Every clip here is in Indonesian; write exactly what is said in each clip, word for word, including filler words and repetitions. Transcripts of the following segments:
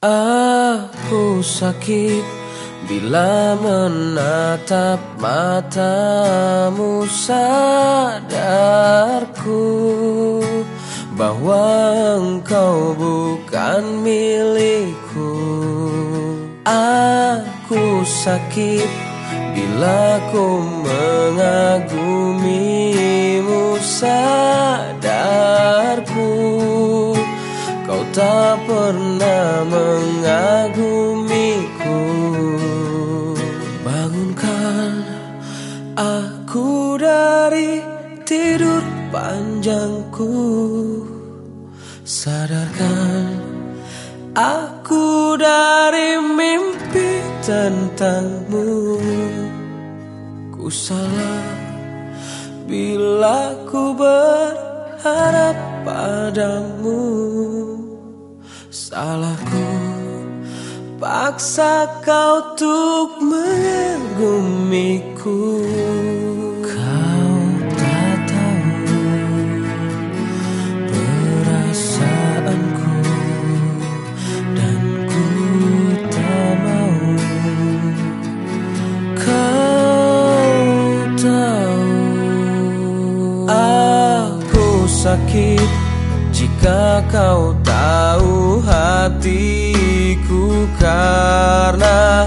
Aku sakit bila menatap matamu, sadarku bahwa engkau bukan milikku. Aku sakit bila ku mengagumimu, sadarku kau tak pernah mengagumiku. Bangunkan aku dari tidur panjangku, sadarkan aku dari mimpi tentangmu. Ku salah bila ku berharap padamu, salahku paksa kau untuk mengagumiku. Kau tak tahu perasaanku dan ku tak mau. Kau tahu aku sakit jika kau tahu hatiku, karena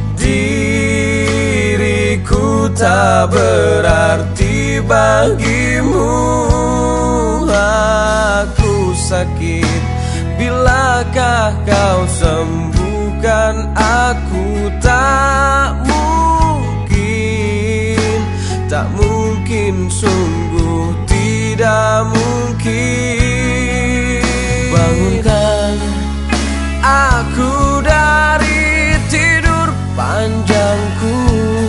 diriku tak berarti bagimu. Aku sakit bilakah kau sembuhkan aku. Tak mungkin, tak mungkin, sungguh tidak mungkin. Bangunkan aku dari tidur panjangku,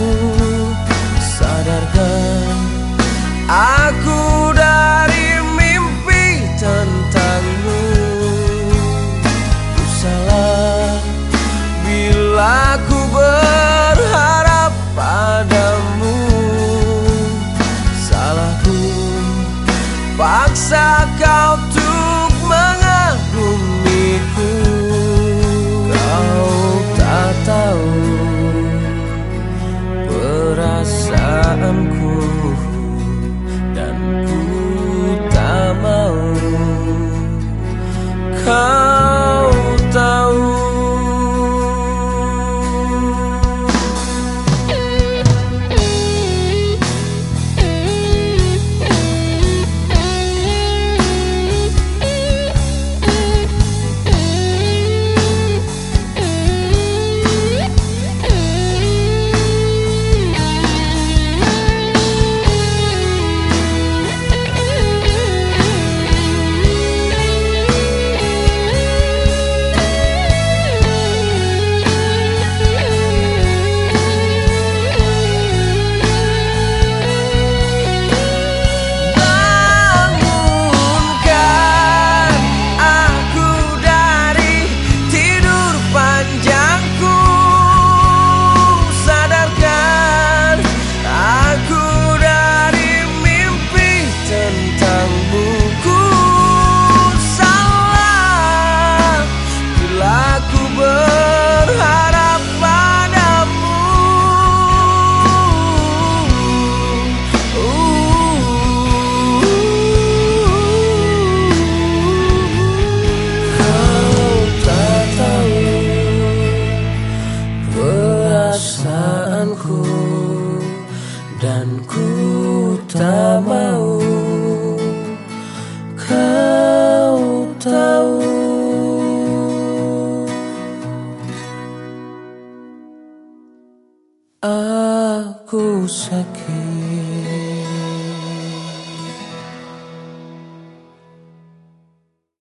sadarkan aku dari mimpi tentangmu. Ku salah bila ku berharap padamu, salahku paksa kau untuk mengagumiku. Kau tak tahu perasaanku dan ku tak mau. Kau tahu. Perasaanku dan ku tak mau. Kau tahu. Aku sakit